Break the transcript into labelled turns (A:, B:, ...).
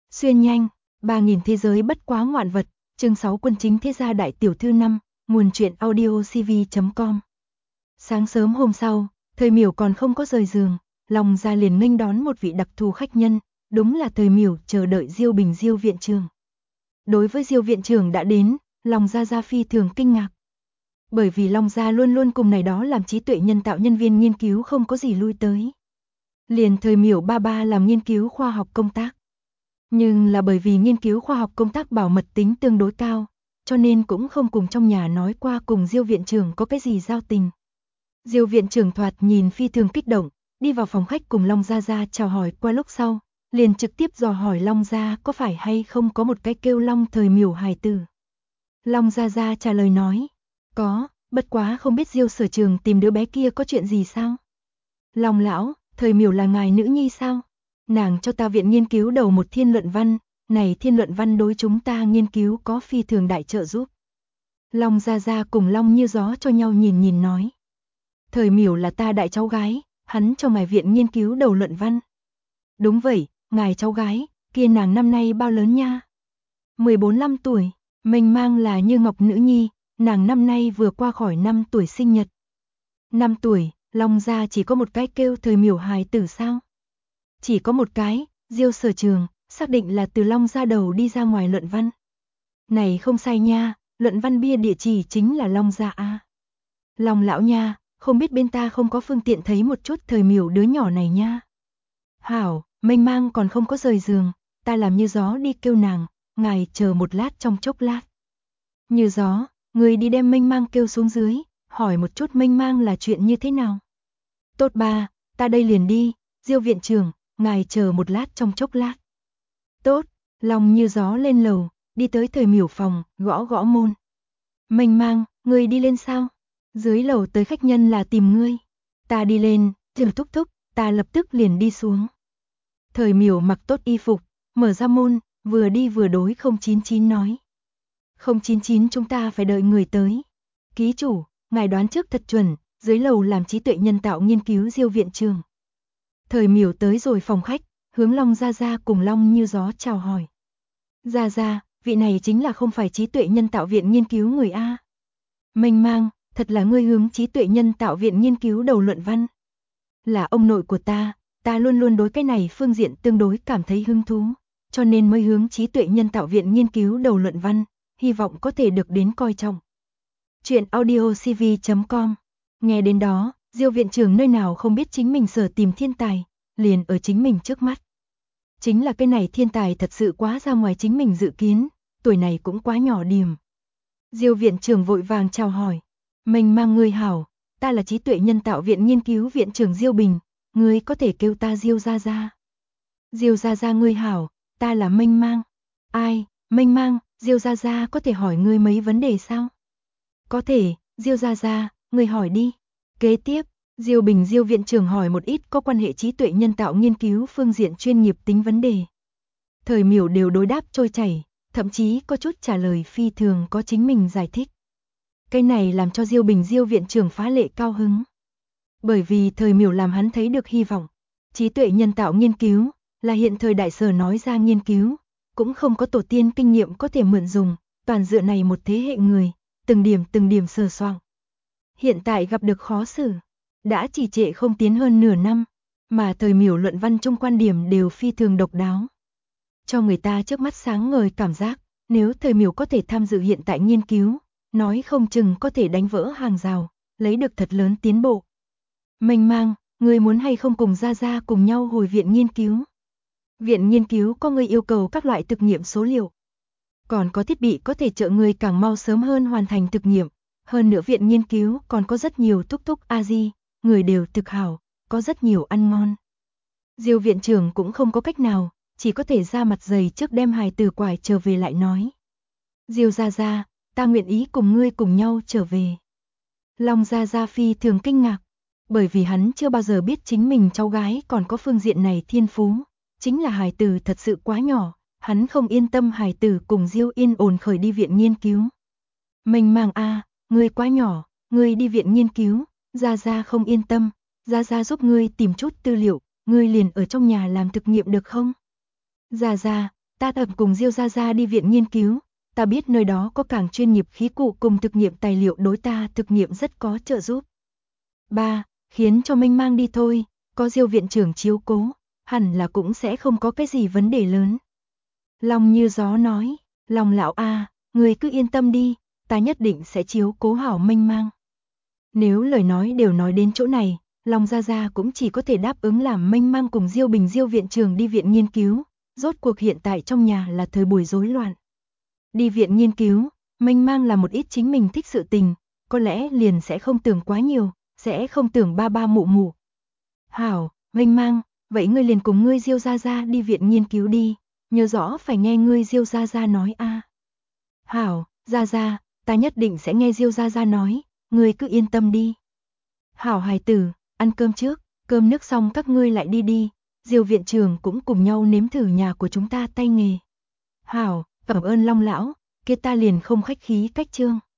A: Xuyên nhanh, 3000 thế giới bất quá ngoạn vật, chương 6 Quân chính thế gia đại tiểu thư 5, nguồn truyện audio cv.com. Sáng sớm hôm sau, Thời Miểu còn không có rời giường, Long Gia liền nghênh đón một vị đặc thù khách nhân, đúng là Thời Miểu chờ đợi Diêu Bình Diêu viện trưởng. Đối với Diêu viện trưởng đã đến, Long Gia phi thường kinh ngạc. Bởi vì Long Gia luôn luôn cùng này đó làm trí tuệ nhân tạo nhân viên nghiên cứu không có gì lui tới. Liền Thời Miểu ba làm nghiên cứu khoa học công tác. Nhưng là bởi vì nghiên cứu khoa học công tác bảo mật tính tương đối cao, cho nên cũng không cùng trong nhà nói qua cùng Diêu viện trưởng có cái gì giao tình. Diêu viện trưởng thoạt nhìn phi thường kích động, đi vào phòng khách cùng Long Gia chào hỏi qua lúc sau, liền trực tiếp dò hỏi Long Gia có phải hay không có một cái kêu Long Thời Miểu hài tử. Long Gia trả lời nói, có, bất quá không biết Diêu sở trường tìm đứa bé kia có chuyện gì sao? Long lão, Thời Miểu là ngài nữ nhi sao? Nàng cho ta viện nghiên cứu đầu một thiên luận văn, này thiên luận văn đối chúng ta nghiên cứu có phi thường đại trợ giúp. Long Gia cùng Long Như Gió cho nhau nhìn nói. Thời Miểu là ta đại cháu gái, hắn cho ngài viện nghiên cứu đầu luận văn. Đúng vậy, ngài cháu gái, kia nàng năm nay bao lớn nha? 14-15 tuổi, mình mang là Như Ngọc nữ nhi, nàng năm nay vừa qua khỏi 5 tuổi sinh nhật. 5 tuổi, Long Gia chỉ có một cái kêu Thời Miểu hài tử sao? Chỉ có một cái, Diêu sở trường, xác định là từ Long Gia đầu đi ra ngoài luận văn. Này không sai nha, luận văn bia địa chỉ chính là Long Gia a. Long lão nha, không biết bên ta không có phương tiện thấy một chút Thời Miểu đứa nhỏ này nha. Hảo, mênh mang còn không có rời giường, ta làm Như Gió đi kêu nàng, ngài chờ một lát trong chốc lát. Như Gió, người đi đem mênh mang kêu xuống dưới, hỏi một chút mênh mang là chuyện như thế nào. Tốt ba, ta đây liền đi, Diêu viện trưởng, ngài chờ một lát trong chốc lát. Tốt, Long Như Gió lên lầu, đi tới Thời Miểu phòng, gõ môn. Mênh mang, ngươi đi lên sao? Dưới lầu tới khách nhân là tìm ngươi. Ta đi lên, chờ thúc thúc, ta lập tức liền đi xuống. Thời Miểu mặc tốt y phục, mở ra môn, vừa đi vừa đối 099 nói. 099 chúng ta phải đợi người tới. Ký chủ, ngài đoán trước thật chuẩn, dưới lầu làm trí tuệ nhân tạo nghiên cứu Diêu viện trưởng. Thời Miểu tới rồi phòng khách, hướng Long Gia cùng Long Như Gió chào hỏi. Gia, vị này chính là không phải trí tuệ nhân tạo viện nghiên cứu người A. Mênh mang, thật là ngươi hướng trí tuệ nhân tạo viện nghiên cứu đầu luận văn. Là ông nội của ta luôn luôn đối cái này phương diện tương đối cảm thấy hứng thú, cho nên mới hướng trí tuệ nhân tạo viện nghiên cứu đầu luận văn, hy vọng có thể được đến coi trọng. Chuyện audio cv.com. Nghe đến đó, Diêu viện trưởng nơi nào không biết chính mình sở tìm thiên tài, liền ở chính mình trước mắt. Chính là cái này thiên tài thật sự quá ra ngoài chính mình dự kiến, tuổi này cũng quá nhỏ điểm. Diêu viện trưởng vội vàng chào hỏi, mình mang ngươi hảo, ta là trí tuệ nhân tạo viện nghiên cứu viện trưởng Diêu Bình, ngươi có thể kêu ta Diêu Gia. Diêu Gia ngươi hảo, ta là Mênh Mang. Ai, Mênh Mang, Diêu Gia có thể hỏi ngươi mấy vấn đề sao? Có thể, Diêu Gia, ngươi hỏi đi. Kế tiếp, Diêu Bình Diêu viện trưởng hỏi một ít có quan hệ trí tuệ nhân tạo nghiên cứu phương diện chuyên nghiệp tính vấn đề. Thời Miểu đều đối đáp trôi chảy, thậm chí có chút trả lời phi thường có chính mình giải thích. Cái này làm cho Diêu Bình Diêu viện trưởng phá lệ cao hứng. Bởi vì Thời Miểu làm hắn thấy được hy vọng. Trí tuệ nhân tạo nghiên cứu là hiện thời đại sở nói ra nghiên cứu, cũng không có tổ tiên kinh nghiệm có thể mượn dùng, toàn dựa này một thế hệ người, từng điểm sờ soạng. Hiện tại gặp được khó xử, đã trì trệ không tiến hơn nửa năm, mà Thời Miểu luận văn chung quan điểm đều phi thường độc đáo. Cho người ta trước mắt sáng ngời cảm giác, nếu Thời Miểu có thể tham dự hiện tại nghiên cứu, nói không chừng có thể đánh vỡ hàng rào, lấy được thật lớn tiến bộ. Mênh mang, ngươi muốn hay không cùng Gia cùng nhau hồi viện nghiên cứu? Viện nghiên cứu có người yêu cầu các loại thực nghiệm số liệu. Còn có thiết bị có thể trợ người càng mau sớm hơn hoàn thành thực nghiệm. Hơn nữa viện nghiên cứu còn có rất nhiều thúc A-di, người đều thực hảo, có rất nhiều ăn ngon. Diêu viện trưởng cũng không có cách nào, chỉ có thể ra mặt dày trước đem hài tử quải trở về lại nói. Diêu Gia, ta nguyện ý cùng ngươi cùng nhau trở về. Long Gia phi thường kinh ngạc, bởi vì hắn chưa bao giờ biết chính mình cháu gái còn có phương diện này thiên phú, chính là hài tử thật sự quá nhỏ, hắn không yên tâm hài tử cùng Diêu yên ổn khởi đi viện nghiên cứu. Mênh mang a, ngươi quá nhỏ, ngươi đi viện nghiên cứu, Gia không yên tâm, Gia giúp ngươi tìm chút tư liệu, ngươi liền ở trong nhà làm thực nghiệm được không? Gia, Ta tập cùng Diêu Gia Gia đi viện nghiên cứu, ta biết nơi đó có càng chuyên nghiệp khí cụ cùng thực nghiệm tài liệu đối ta thực nghiệm rất có trợ giúp. 3. Khiến cho Minh Mang đi thôi, có Diêu viện trưởng chiếu cố, hẳn là cũng sẽ không có cái gì vấn đề lớn. Long Như Gió nói, Long lão a, người cứ yên tâm đi, ta nhất định sẽ chiếu cố hảo Minh Mang. Nếu lời nói đều nói đến chỗ này, Long Gia Gia cũng chỉ có thể đáp ứng làm Minh Mang cùng Diêu Bình Diêu viện trưởng đi viện nghiên cứu, rốt cuộc hiện tại trong nhà là thời buổi rối loạn. Đi viện nghiên cứu, Minh Mang là một ít chính mình thích sự tình, có lẽ liền sẽ không tưởng quá nhiều, sẽ không tưởng ba ba mụ mụ. Hảo, Minh Mang, vậy ngươi liền cùng ngươi Diêu Gia Gia đi viện nghiên cứu đi, nhớ rõ phải nghe ngươi Diêu Gia Gia nói a. Hảo, Gia Gia, ta nhất định sẽ nghe Diêu Gia Gia nói, ngươi cứ yên tâm đi. Hảo hài tử, ăn cơm trước, cơm nước xong các ngươi lại đi đi, Diêu viện trưởng cũng cùng nhau nếm thử nhà của chúng ta tay nghề. Hảo, cảm ơn Long lão, kia ta liền không khách khí cách trương.